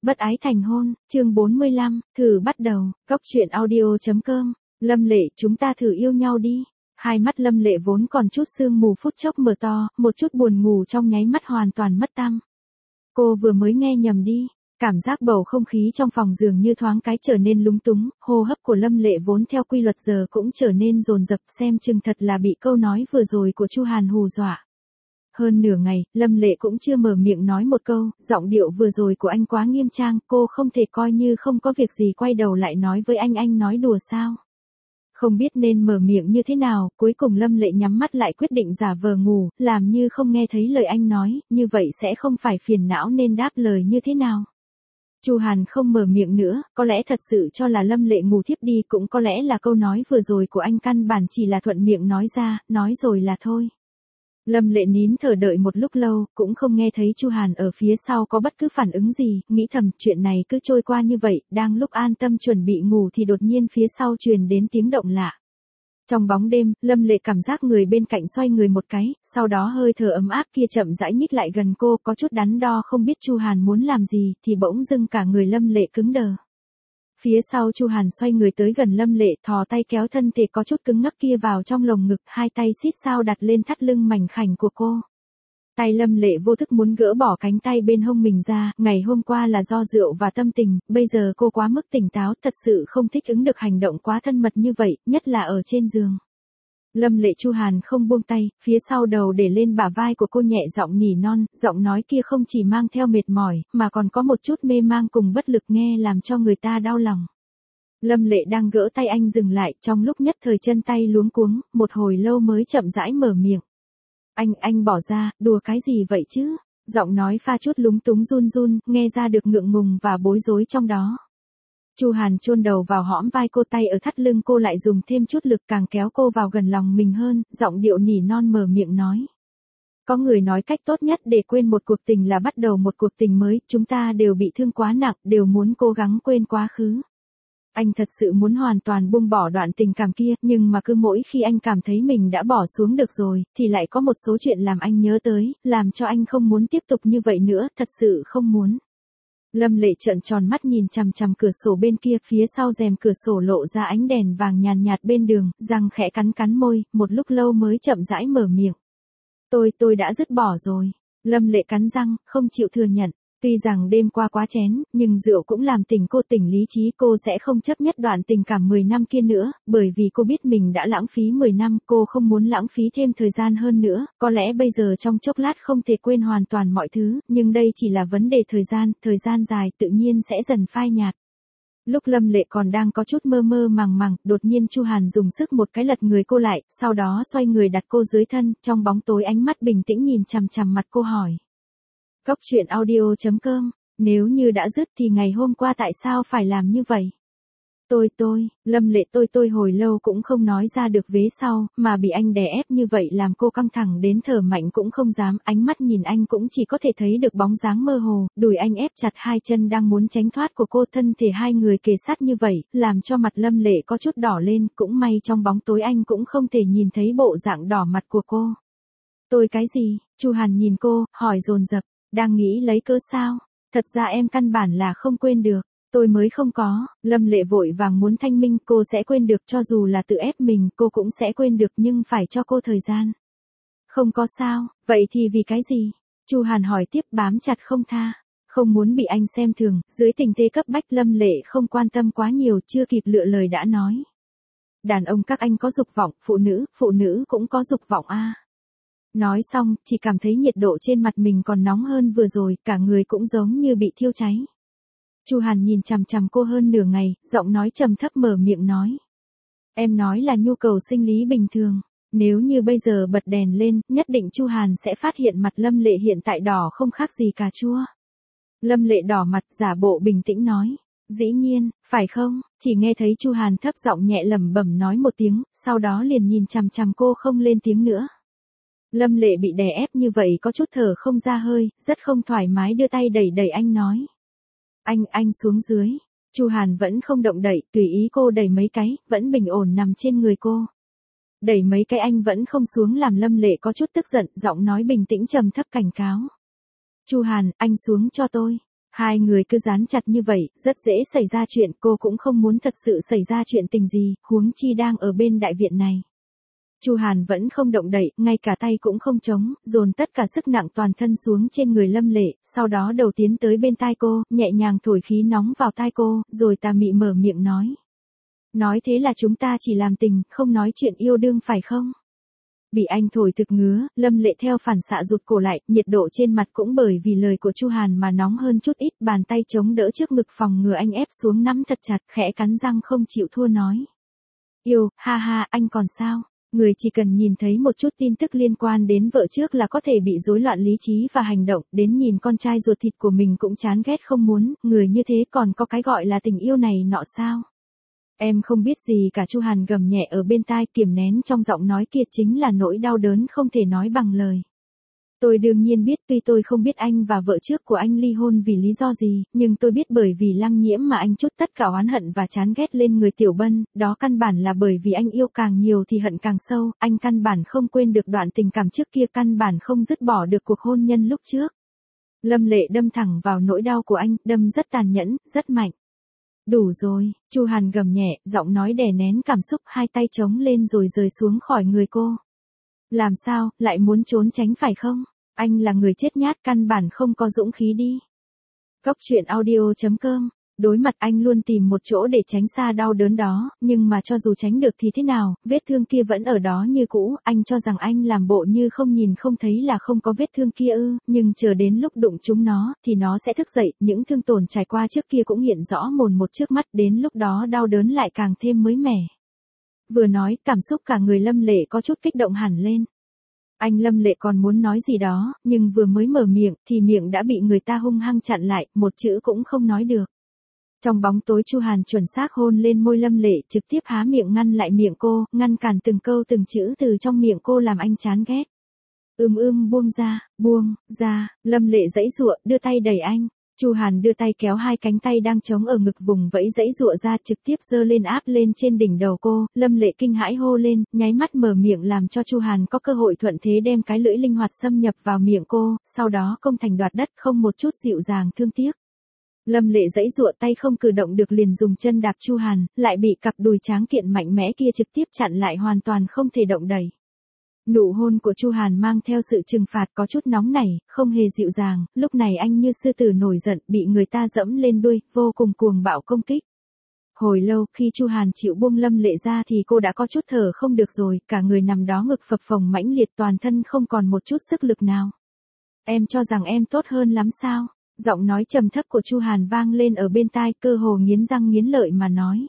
Bất ái thành hôn, chương 45, thử bắt đầu, góc truyện audio.com, Lâm Lệ chúng ta thử yêu nhau đi. Hai mắt Lâm Lệ vốn còn chút sương mù phút chốc mở to, một chút buồn ngủ trong nháy mắt hoàn toàn mất tăm. Cô vừa mới nghe nhầm đi, cảm giác bầu không khí trong phòng dường như thoáng cái trở nên lúng túng, hô hấp của Lâm Lệ vốn theo quy luật giờ cũng trở nên dồn dập, xem chừng thật là bị câu nói vừa rồi của Chu Hàn hù dọa. Hơn nửa ngày, Lâm Lệ cũng chưa mở miệng nói một câu, giọng điệu vừa rồi của anh quá nghiêm trang, cô không thể coi như không có việc gì quay đầu lại nói với anh nói đùa sao. Không biết nên mở miệng như thế nào, cuối cùng Lâm Lệ nhắm mắt lại quyết định giả vờ ngủ, làm như không nghe thấy lời anh nói, như vậy sẽ không phải phiền não nên đáp lời như thế nào. Chu Hàn không mở miệng nữa, có lẽ thật sự cho là Lâm Lệ ngủ thiếp đi, cũng có lẽ là câu nói vừa rồi của anh căn bản chỉ là thuận miệng nói ra, nói rồi là thôi. Lâm Lệ nín thở đợi một lúc lâu, cũng không nghe thấy Chu Hàn ở phía sau có bất cứ phản ứng gì, nghĩ thầm chuyện này cứ trôi qua như vậy, đang lúc an tâm chuẩn bị ngủ thì đột nhiên phía sau truyền đến tiếng động lạ. Trong bóng đêm, Lâm Lệ cảm giác người bên cạnh xoay người một cái, sau đó hơi thở ấm áp kia chậm rãi nhích lại gần cô, có chút đắn đo không biết Chu Hàn muốn làm gì, thì bỗng dưng cả người Lâm Lệ cứng đờ. Phía sau Chu Hàn xoay người tới gần Lâm Lệ, thò tay kéo thân thể có chút cứng ngắc kia vào trong lồng ngực, hai tay xít sao đặt lên thắt lưng mảnh khảnh của cô. Tay Lâm Lệ vô thức muốn gỡ bỏ cánh tay bên hông mình ra, ngày hôm qua là do rượu và tâm tình, bây giờ cô quá mức tỉnh táo, thật sự không thích ứng được hành động quá thân mật như vậy, nhất là ở trên giường. Lâm Lệ Chu Hàn không buông tay, phía sau đầu để lên bả vai của cô nhẹ giọng nỉ non, giọng nói kia không chỉ mang theo mệt mỏi, mà còn có một chút mê mang cùng bất lực nghe làm cho người ta đau lòng. Lâm Lệ đang gỡ tay anh dừng lại, trong lúc nhất thời chân tay luống cuống, một hồi lâu mới chậm rãi mở miệng. Anh bỏ ra, đùa cái gì vậy chứ? Giọng nói pha chút lúng túng run run, nghe ra được ngượng ngùng và bối rối trong đó. Chu Hàn chôn đầu vào hõm vai cô, tay ở thắt lưng cô lại dùng thêm chút lực càng kéo cô vào gần lòng mình hơn, giọng điệu nỉ non mở miệng nói. Có người nói cách tốt nhất để quên một cuộc tình là bắt đầu một cuộc tình mới, chúng ta đều bị thương quá nặng, đều muốn cố gắng quên quá khứ. Anh thật sự muốn hoàn toàn buông bỏ đoạn tình cảm kia, nhưng mà cứ mỗi khi anh cảm thấy mình đã bỏ xuống được rồi, thì lại có một số chuyện làm anh nhớ tới, làm cho anh không muốn tiếp tục như vậy nữa, thật sự không muốn. Lâm Lệ trợn tròn mắt nhìn chằm chằm cửa sổ bên kia, phía sau rèm cửa sổ lộ ra ánh đèn vàng nhàn nhạt bên đường, răng khẽ cắn môi, một lúc lâu mới chậm rãi mở miệng. Tôi đã dứt bỏ rồi. Lâm Lệ cắn răng, không chịu thừa nhận. Tuy rằng đêm qua quá chén, nhưng rượu cũng làm tỉnh cô tỉnh lý trí, cô sẽ không chấp nhất đoạn tình cảm 10 năm kia nữa, bởi vì cô biết mình đã lãng phí 10 năm, cô không muốn lãng phí thêm thời gian hơn nữa, có lẽ bây giờ trong chốc lát không thể quên hoàn toàn mọi thứ, nhưng đây chỉ là vấn đề thời gian dài tự nhiên sẽ dần phai nhạt. Lúc Lâm Lệ còn đang có chút mơ mơ màng, đột nhiên Chu Hàn dùng sức một cái lật người cô lại, sau đó xoay người đặt cô dưới thân, trong bóng tối ánh mắt bình tĩnh nhìn chằm chằm mặt cô hỏi. Góc truyện audio.com, nếu như đã dứt thì ngày hôm qua tại sao phải làm như vậy? Lâm Lệ tôi hồi lâu cũng không nói ra được vế sau, mà bị anh đè ép như vậy làm cô căng thẳng đến thở mạnh cũng không dám, ánh mắt nhìn anh cũng chỉ có thể thấy được bóng dáng mơ hồ, đùi anh ép chặt hai chân đang muốn tránh thoát của cô, thân thể hai người kề sát như vậy, làm cho mặt Lâm Lệ có chút đỏ lên, cũng may trong bóng tối anh cũng không thể nhìn thấy bộ dạng đỏ mặt của cô. Tôi cái gì? Chu Hàn nhìn cô, hỏi dồn dập. Đang nghĩ lấy cớ sao? Thật ra em căn bản là không quên được. Tôi mới không có. Lâm Lệ vội vàng muốn thanh minh, cô sẽ quên được, cho dù là tự ép mình cô cũng sẽ quên được, nhưng phải cho cô thời gian. Không có sao, vậy thì vì cái gì? Chu Hàn hỏi tiếp, bám chặt không tha. Không muốn bị anh xem thường, dưới tình thế cấp bách Lâm Lệ không quan tâm quá nhiều, chưa kịp lựa lời đã nói. Đàn ông các anh có dục vọng, phụ nữ cũng có dục vọng a. Nói xong, chỉ cảm thấy nhiệt độ trên mặt mình còn nóng hơn vừa rồi, cả người cũng giống như bị thiêu cháy. Chu Hàn nhìn chằm chằm cô hơn nửa ngày, giọng nói trầm thấp mở miệng nói. Em nói là nhu cầu sinh lý bình thường. Nếu như bây giờ bật đèn lên, nhất định Chu Hàn sẽ phát hiện mặt Lâm Lệ hiện tại đỏ không khác gì cà chua. Lâm Lệ đỏ mặt giả bộ bình tĩnh nói. Dĩ nhiên, phải không? Chỉ nghe thấy Chu Hàn thấp giọng nhẹ lẩm bẩm nói một tiếng, sau đó liền nhìn chằm chằm cô không lên tiếng nữa. Lâm Lệ bị đè ép như vậy có chút thở không ra hơi, rất không thoải mái đưa tay đẩy anh nói. Anh xuống dưới. Chu Hàn vẫn không động đậy, tùy ý cô đẩy mấy cái, vẫn bình ổn nằm trên người cô. Đẩy mấy cái anh vẫn không xuống làm Lâm Lệ có chút tức giận, giọng nói bình tĩnh trầm thấp cảnh cáo. Chu Hàn, anh xuống cho tôi. Hai người cứ dán chặt như vậy, rất dễ xảy ra chuyện, cô cũng không muốn thật sự xảy ra chuyện tình gì, huống chi đang ở bên đại viện này. Chu Hàn vẫn không động đậy, ngay cả tay cũng không chống, dồn tất cả sức nặng toàn thân xuống trên người Lâm Lệ, sau đó đầu tiến tới bên tai cô, nhẹ nhàng thổi khí nóng vào tai cô, rồi tà mị mở miệng nói. Nói thế là chúng ta chỉ làm tình, không nói chuyện yêu đương phải không? Bị anh thổi thực ngứa, Lâm Lệ theo phản xạ rụt cổ lại, nhiệt độ trên mặt cũng bởi vì lời của Chu Hàn mà nóng hơn chút ít, bàn tay chống đỡ trước ngực phòng ngừa anh ép xuống nắm thật chặt, khẽ cắn răng không chịu thua nói. Yêu, ha ha, anh còn sao? Người chỉ cần nhìn thấy một chút tin tức liên quan đến vợ trước là có thể bị rối loạn lý trí và hành động, đến nhìn con trai ruột thịt của mình cũng chán ghét không muốn, người như thế còn có cái gọi là tình yêu này nọ sao? Em không biết gì cả, Chu Hàn gầm nhẹ ở bên tai, kiềm nén trong giọng nói kia chính là nỗi đau đớn không thể nói bằng lời. Tôi đương nhiên biết, tuy tôi không biết anh và vợ trước của anh ly hôn vì lý do gì, nhưng tôi biết bởi vì Lăng Nhiễm mà anh trút tất cả oán hận và chán ghét lên người Tiểu Bân, đó căn bản là bởi vì anh yêu càng nhiều thì hận càng sâu, anh căn bản không quên được đoạn tình cảm trước kia, căn bản không dứt bỏ được cuộc hôn nhân lúc trước. Lâm Lệ đâm thẳng vào nỗi đau của anh, đâm rất tàn nhẫn, rất mạnh. Đủ rồi, Chu Hàn gầm nhẹ, giọng nói đè nén cảm xúc, hai tay chống lên rồi rời xuống khỏi người cô. Làm sao, lại muốn trốn tránh phải không? Anh là người chết nhát, căn bản không có dũng khí đi. Góc truyện audio.com. Đối mặt anh luôn tìm một chỗ để tránh xa đau đớn đó, nhưng mà cho dù tránh được thì thế nào, vết thương kia vẫn ở đó như cũ, anh cho rằng anh làm bộ như không nhìn không thấy là không có vết thương kia ư, nhưng chờ đến lúc đụng chúng nó, thì nó sẽ thức dậy, những thương tổn trải qua trước kia cũng hiện rõ mồn một trước mắt, đến lúc đó đau đớn lại càng thêm mới mẻ. Vừa nói, cảm xúc cả người Lâm Lệ có chút kích động hẳn lên. Anh Lâm Lệ còn muốn nói gì đó, nhưng vừa mới mở miệng, thì miệng đã bị người ta hung hăng chặn lại, một chữ cũng không nói được. Trong bóng tối Chu Hàn chuẩn xác hôn lên môi Lâm Lệ, trực tiếp há miệng ngăn lại miệng cô, ngăn cản từng câu từng chữ từ trong miệng cô làm anh chán ghét. Buông ra, Lâm Lệ giãy giụa, đưa tay đẩy anh. Chu Hàn đưa tay kéo hai cánh tay đang chống ở ngực vùng vẫy giãy giụa ra, trực tiếp giơ lên áp lên trên đỉnh đầu cô, Lâm Lệ kinh hãi hô lên, nháy mắt mở miệng làm cho Chu Hàn có cơ hội thuận thế đem cái lưỡi linh hoạt xâm nhập vào miệng cô, sau đó công thành đoạt đất, không một chút dịu dàng thương tiếc. Lâm Lệ giãy giụa tay không cử động được, liền dùng chân đạp Chu Hàn, lại bị cặp đùi tráng kiện mạnh mẽ kia trực tiếp chặn lại, hoàn toàn không thể động đậy. Nụ hôn của Chu Hàn mang theo sự trừng phạt, có chút nóng nảy, không hề dịu dàng, lúc này anh như sư tử nổi giận, bị người ta dẫm lên đuôi, vô cùng cuồng bạo công kích. Hồi lâu, khi Chu Hàn chịu buông Lâm Lệ ra thì cô đã có chút thở không được rồi, cả người nằm đó ngực phập phồng mãnh liệt, toàn thân không còn một chút sức lực nào. Em cho rằng em tốt hơn lắm sao? Giọng nói trầm thấp của Chu Hàn vang lên ở bên tai, cơ hồ nghiến răng nghiến lợi mà nói.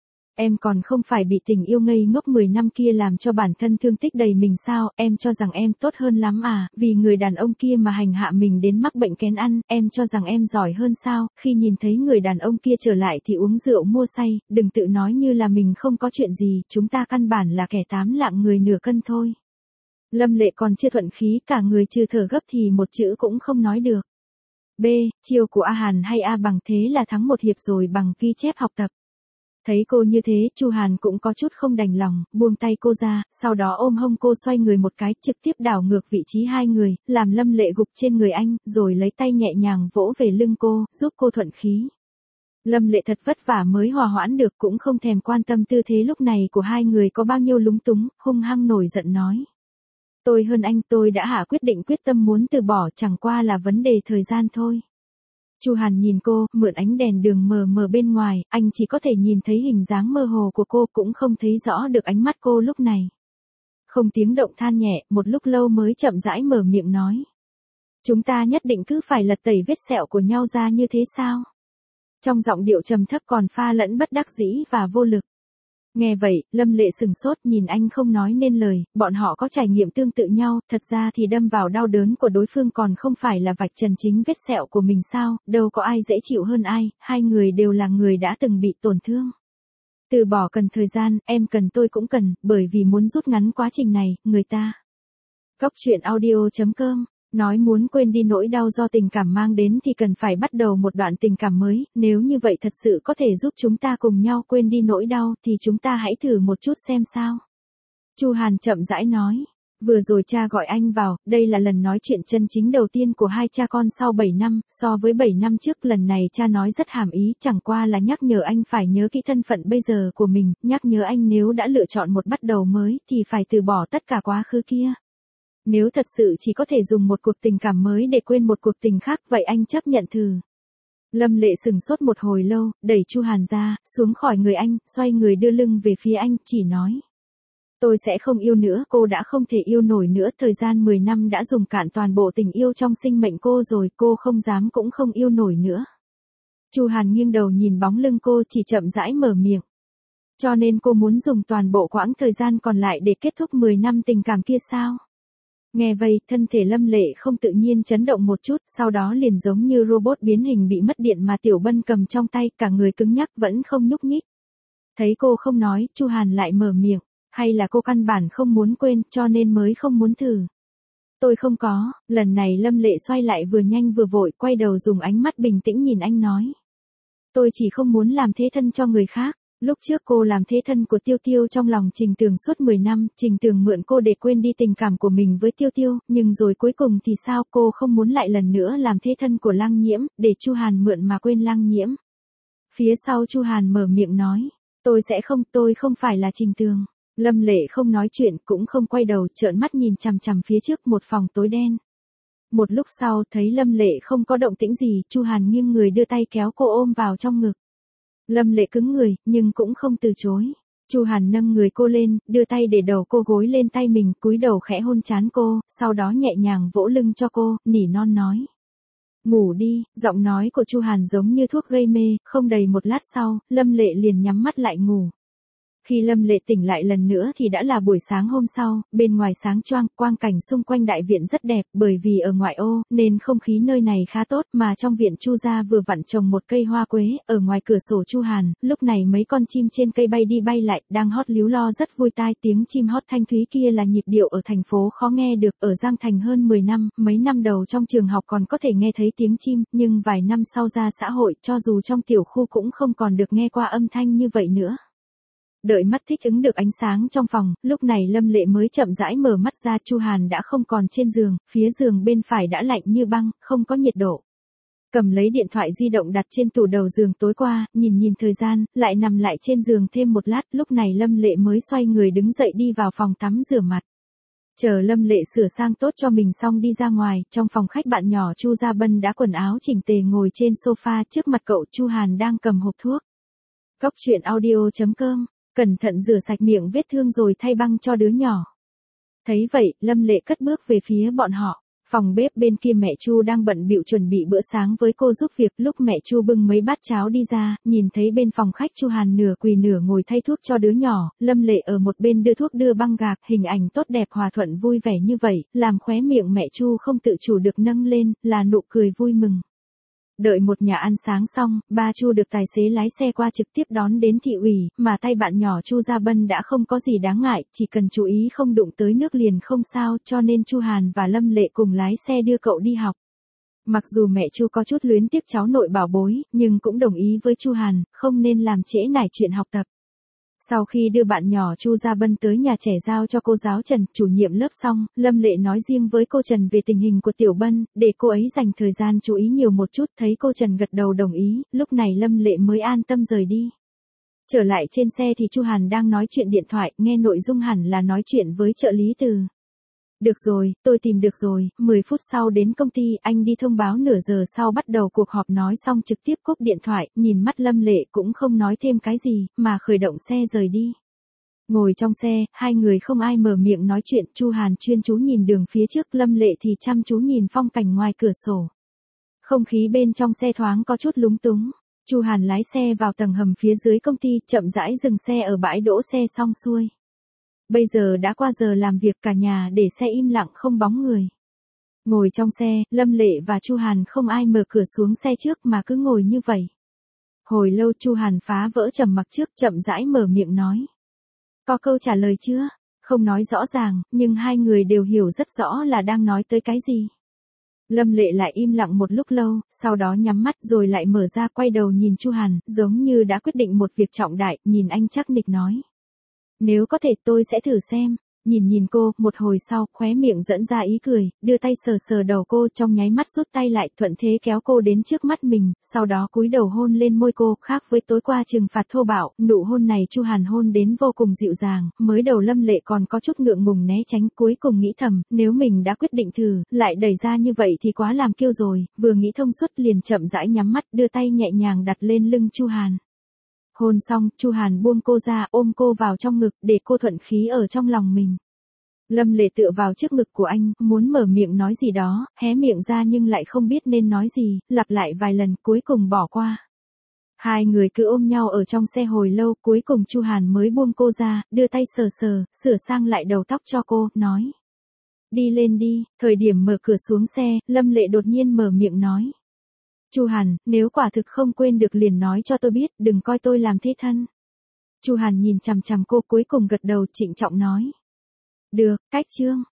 Em còn không phải bị tình yêu ngây ngốc 10 năm kia làm cho bản thân thương tích đầy mình sao, em cho rằng em tốt hơn lắm à, vì người đàn ông kia mà hành hạ mình đến mắc bệnh kén ăn, em cho rằng em giỏi hơn sao, khi nhìn thấy người đàn ông kia trở lại thì uống rượu mua say, đừng tự nói như là mình không có chuyện gì, chúng ta căn bản là kẻ 8 lạng người nửa cân thôi. Lâm Lệ còn chưa thuận khí, cả người trừ thở gấp thì một chữ cũng không nói được. B. Chiêu của A Hàn hay A Bằng, thế là thắng một hiệp rồi, Bằng ghi chép học tập. Thấy cô như thế, Chu Hàn cũng có chút không đành lòng, buông tay cô ra, sau đó ôm hông cô xoay người một cái, trực tiếp đảo ngược vị trí hai người, làm Lâm Lệ gục trên người anh, rồi lấy tay nhẹ nhàng vỗ về lưng cô, giúp cô thuận khí. Lâm Lệ thật vất vả mới hòa hoãn được, cũng không thèm quan tâm tư thế lúc này của hai người có bao nhiêu lúng túng, hung hăng nổi giận nói. Tôi hơn anh, tôi đã hạ quyết tâm muốn từ bỏ, chẳng qua là vấn đề thời gian thôi. Chu Hàn nhìn cô, mượn ánh đèn đường mờ mờ bên ngoài, anh chỉ có thể nhìn thấy hình dáng mơ hồ của cô, cũng không thấy rõ được ánh mắt cô lúc này. Không tiếng động than nhẹ, một lúc lâu mới chậm rãi mở miệng nói. Chúng ta nhất định cứ phải lật tẩy vết sẹo của nhau ra như thế sao? Trong giọng điệu trầm thấp còn pha lẫn bất đắc dĩ và vô lực. Nghe vậy, Lâm Lệ sừng sốt nhìn anh không nói nên lời, bọn họ có trải nghiệm tương tự nhau, thật ra thì đâm vào đau đớn của đối phương còn không phải là vạch trần chính vết sẹo của mình sao, đâu có ai dễ chịu hơn ai, hai người đều là người đã từng bị tổn thương. Từ bỏ cần thời gian, em cần tôi cũng cần, bởi vì muốn rút ngắn quá trình này, người ta. Góc truyện audio.com. Nói muốn quên đi nỗi đau do tình cảm mang đến thì cần phải bắt đầu một đoạn tình cảm mới, nếu như vậy thật sự có thể giúp chúng ta cùng nhau quên đi nỗi đau thì chúng ta hãy thử một chút xem sao. Chu Hàn chậm rãi nói. Vừa rồi cha gọi anh vào, đây là lần nói chuyện chân chính đầu tiên của hai cha con sau 7 năm, so với 7 năm trước lần này cha nói rất hàm ý, chẳng qua là nhắc nhở anh phải nhớ kỹ thân phận bây giờ của mình, nhắc nhớ anh nếu đã lựa chọn một bắt đầu mới thì phải từ bỏ tất cả quá khứ kia. Nếu thật sự chỉ có thể dùng một cuộc tình cảm mới để quên một cuộc tình khác, vậy anh chấp nhận thử. Lâm Lệ sừng sốt một hồi lâu, đẩy Chu Hàn ra, xuống khỏi người anh, xoay người đưa lưng về phía anh, chỉ nói. Tôi sẽ không yêu nữa, cô đã không thể yêu nổi nữa, thời gian 10 năm đã dùng cạn toàn bộ tình yêu trong sinh mệnh cô rồi, cô không dám cũng không yêu nổi nữa. Chu Hàn nghiêng đầu nhìn bóng lưng cô, chỉ chậm rãi mở miệng. Cho nên cô muốn dùng toàn bộ quãng thời gian còn lại để kết thúc 10 năm tình cảm kia sao? Nghe vậy, thân thể Lâm Lệ không tự nhiên chấn động một chút, sau đó liền giống như robot biến hình bị mất điện mà Tiểu Bân cầm trong tay, cả người cứng nhắc vẫn không nhúc nhích. Thấy cô không nói, Chu Hàn lại mở miệng, hay là cô căn bản không muốn quên, cho nên mới không muốn thử. Tôi không có, lần này Lâm Lệ xoay lại vừa nhanh vừa vội, quay đầu dùng ánh mắt bình tĩnh nhìn anh nói. Tôi chỉ không muốn làm thế thân cho người khác. Lúc trước cô làm thế thân của Tiêu Tiêu trong lòng Trình Tường suốt 10 năm, Trình Tường mượn cô để quên đi tình cảm của mình với Tiêu Tiêu, nhưng rồi cuối cùng thì sao, cô không muốn lại lần nữa làm thế thân của Lăng Nhiễm, để Chu Hàn mượn mà quên Lăng Nhiễm. Phía sau Chu Hàn mở miệng nói, tôi không phải là Trình Tường. Lâm Lệ không nói chuyện, cũng không quay đầu, trợn mắt nhìn chằm chằm phía trước một phòng tối đen. Một lúc sau thấy Lâm Lệ không có động tĩnh gì, Chu Hàn nghiêng người đưa tay kéo cô ôm vào trong ngực. Lâm Lệ cứng người, nhưng cũng không từ chối. Chu Hàn nâng người cô lên, đưa tay để đầu cô gối lên tay mình, cúi đầu khẽ hôn trán cô, sau đó nhẹ nhàng vỗ lưng cho cô, nỉ non nói. Ngủ đi, giọng nói của Chu Hàn giống như thuốc gây mê, không đầy một lát sau, Lâm Lệ liền nhắm mắt lại ngủ. Khi Lâm Lệ tỉnh lại lần nữa thì đã là buổi sáng hôm sau, bên ngoài sáng choang, quang cảnh xung quanh đại viện rất đẹp, bởi vì ở ngoại ô, nên không khí nơi này khá tốt, mà trong viện Chu gia vừa vặn trồng một cây hoa quế, ở ngoài cửa sổ Chu Hàn, lúc này mấy con chim trên cây bay đi bay lại, đang hót líu lo rất vui tai, tiếng chim hót thanh thúy kia là nhịp điệu ở thành phố khó nghe được, ở Giang Thành hơn 10 năm, mấy năm đầu trong trường học còn có thể nghe thấy tiếng chim, nhưng vài năm sau ra xã hội, cho dù trong tiểu khu cũng không còn được nghe qua âm thanh như vậy nữa. Đợi mắt thích ứng được ánh sáng trong phòng, lúc này Lâm Lệ mới chậm rãi mở mắt ra, Chu Hàn đã không còn trên giường, phía giường bên phải đã lạnh như băng, không có nhiệt độ. Cầm lấy điện thoại di động đặt trên tủ đầu giường tối qua, nhìn thời gian, lại nằm lại trên giường thêm một lát, lúc này Lâm Lệ mới xoay người đứng dậy đi vào phòng tắm rửa mặt. Chờ Lâm Lệ sửa sang tốt cho mình xong đi ra ngoài, trong phòng khách bạn nhỏ Chu Gia Bân đã quần áo chỉnh tề ngồi trên sofa, trước mặt cậu Chu Hàn đang cầm hộp thuốc. Cóc truyện audio.com. Cẩn thận rửa sạch miệng vết thương rồi thay băng cho đứa nhỏ. Thấy vậy, Lâm Lệ cất bước về phía bọn họ. Phòng bếp bên kia mẹ Chu đang bận bịu chuẩn bị bữa sáng với cô giúp việc, lúc mẹ Chu bưng mấy bát cháo đi ra, nhìn thấy bên phòng khách Chu Hàn nửa quỳ nửa ngồi thay thuốc cho đứa nhỏ, Lâm Lệ ở một bên đưa thuốc đưa băng gạc, hình ảnh tốt đẹp hòa thuận vui vẻ như vậy, làm khóe miệng mẹ Chu không tự chủ được nâng lên, là nụ cười vui mừng. Đợi một nhà ăn sáng xong, ba Chu được tài xế lái xe qua trực tiếp đón đến thị ủy, mà tay bạn nhỏ Chu Gia Bân đã không có gì đáng ngại, chỉ cần chú ý không đụng tới nước liền không sao, cho nên Chu Hàn và Lâm Lệ cùng lái xe đưa cậu đi học. Mặc dù mẹ Chu có chút luyến tiếc cháu nội bảo bối, nhưng cũng đồng ý với Chu Hàn, không nên làm trễ nải chuyện học tập. Sau khi đưa bạn nhỏ Chu Gia Bân tới nhà trẻ giao cho cô giáo Trần, chủ nhiệm lớp xong, Lâm Lệ nói riêng với cô Trần về tình hình của Tiểu Bân, để cô ấy dành thời gian chú ý nhiều một chút, thấy cô Trần gật đầu đồng ý, lúc này Lâm Lệ mới an tâm rời đi. Trở lại trên xe thì Chu Hàn đang nói chuyện điện thoại, nghe nội dung hẳn là nói chuyện với trợ lý Từ. Được rồi, tôi tìm được rồi, 10 phút sau đến công ty, anh đi thông báo nửa giờ sau bắt đầu cuộc họp, nói xong trực tiếp cúp điện thoại, nhìn mắt Lâm Lệ cũng không nói thêm cái gì, mà khởi động xe rời đi. Ngồi trong xe, hai người không ai mở miệng nói chuyện, Chu Hàn chuyên chú nhìn đường phía trước, Lâm Lệ thì chăm chú nhìn phong cảnh ngoài cửa sổ. Không khí bên trong xe thoáng có chút lúng túng. Chu Hàn lái xe vào tầng hầm phía dưới công ty, chậm rãi dừng xe ở bãi đỗ xe xong xuôi. Bây giờ đã qua giờ làm việc, cả nhà để xe im lặng không bóng người. Ngồi trong xe, Lâm Lệ và Chu Hàn không ai mở cửa xuống xe trước mà cứ ngồi như vậy. Hồi lâu Chu Hàn phá vỡ trầm mặc trước, chậm rãi mở miệng nói. Có câu trả lời chưa? Không nói rõ ràng, nhưng hai người đều hiểu rất rõ là đang nói tới cái gì. Lâm Lệ lại im lặng một lúc lâu, sau đó nhắm mắt rồi lại mở ra, quay đầu nhìn Chu Hàn, giống như đã quyết định một việc trọng đại, nhìn anh chắc nịch nói. Nếu có thể tôi sẽ thử xem. Nhìn cô, một hồi sau, khóe miệng dẫn ra ý cười, đưa tay sờ sờ đầu cô, trong nháy mắt rút tay lại, thuận thế kéo cô đến trước mắt mình, sau đó cúi đầu hôn lên môi cô, khác với tối qua trừng phạt thô bạo, nụ hôn này Chu Hàn hôn đến vô cùng dịu dàng, mới đầu Lâm Lệ còn có chút ngượng ngùng né tránh, cuối cùng nghĩ thầm, nếu mình đã quyết định thử, lại đẩy ra như vậy thì quá làm kiêu rồi, vừa nghĩ thông suốt liền chậm rãi nhắm mắt, đưa tay nhẹ nhàng đặt lên lưng Chu Hàn. Hôn xong, Chu Hàn buông cô ra, ôm cô vào trong ngực, để cô thuận khí ở trong lòng mình. Lâm Lệ tựa vào trước ngực của anh, muốn mở miệng nói gì đó, hé miệng ra nhưng lại không biết nên nói gì, lặp lại vài lần, cuối cùng bỏ qua. Hai người cứ ôm nhau ở trong xe hồi lâu, cuối cùng Chu Hàn mới buông cô ra, đưa tay sờ sờ, sửa sang lại đầu tóc cho cô, nói. Đi lên đi, thời điểm mở cửa xuống xe, Lâm Lệ đột nhiên mở miệng nói. Chu Hàn, nếu quả thực không quên được liền nói cho tôi biết, đừng coi tôi làm thế thân. Chu Hàn nhìn chằm chằm cô, cuối cùng gật đầu trịnh trọng nói. Được, cách chương.